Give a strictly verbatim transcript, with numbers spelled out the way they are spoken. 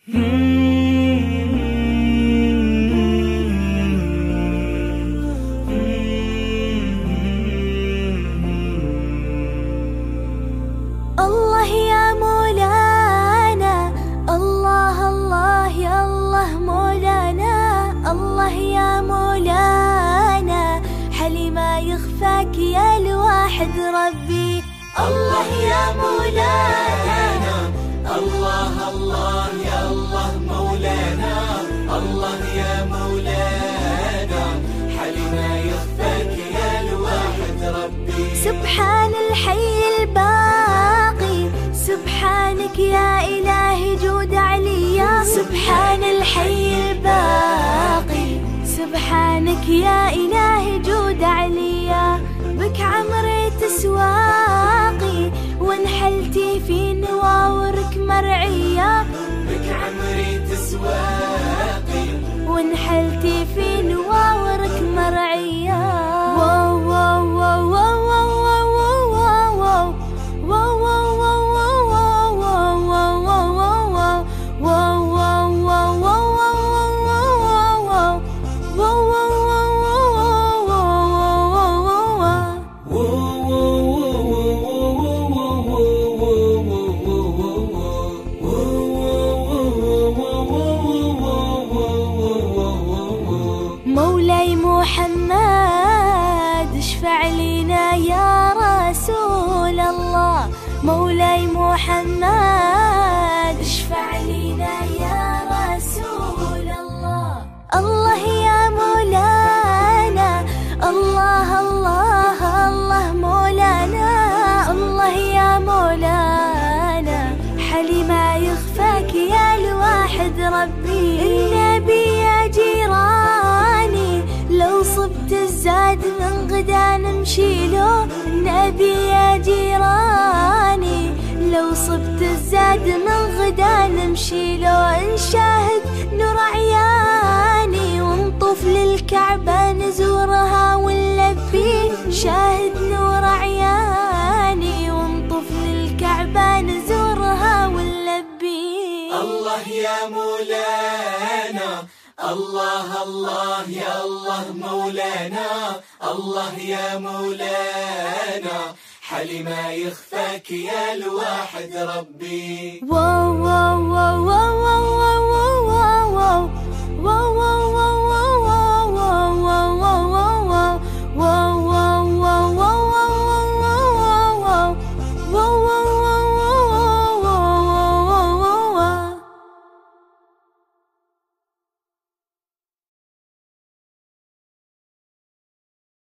الله يا مولانا، الله الله يا الله مولانا، الله يا مولانا، حلي ما يخفاك يا الواحد ربي. الله يا مولانا، الله الله يا الله مولانا، الله يا مولانا، حلي ما يخفاك يا الواحد ربي. سبحان الحي الباقي، سبحانك يا إلهي جود عليا. سبحان الحي الباقي، سبحانك يا إلهي جود عليا. بك عمري تسواقي وانحلتي في نواورك مرعية. بك عمري تسواقي وانحلتي في نواورك مرعية. واو واو واو واو واو واو مولاي محمد اشفع لنا يا رسول الله. مولاي محمد اشفع لنا يا رسول الله. الله يا مولانا، الله الله الله مولانا، الله يا مولانا، حلي ما يخفاك يا الواحد ربي. النبي يا جيراني لو صبت الزاد من غدا نمشيلو. النبي يا جيراني لو صبت الزاد من غدا نمشيلو. نشاهد نور عياني ونطوف للكعبة نزورها ونلبي. شاهد نور عياني ونطوف للكعبة نزورها ونلبي. الله يا مولانا، الله الله يا الله مولانا، الله يا مولانا، حلي ما يخفاك يا الواحد ربي. واو واو واو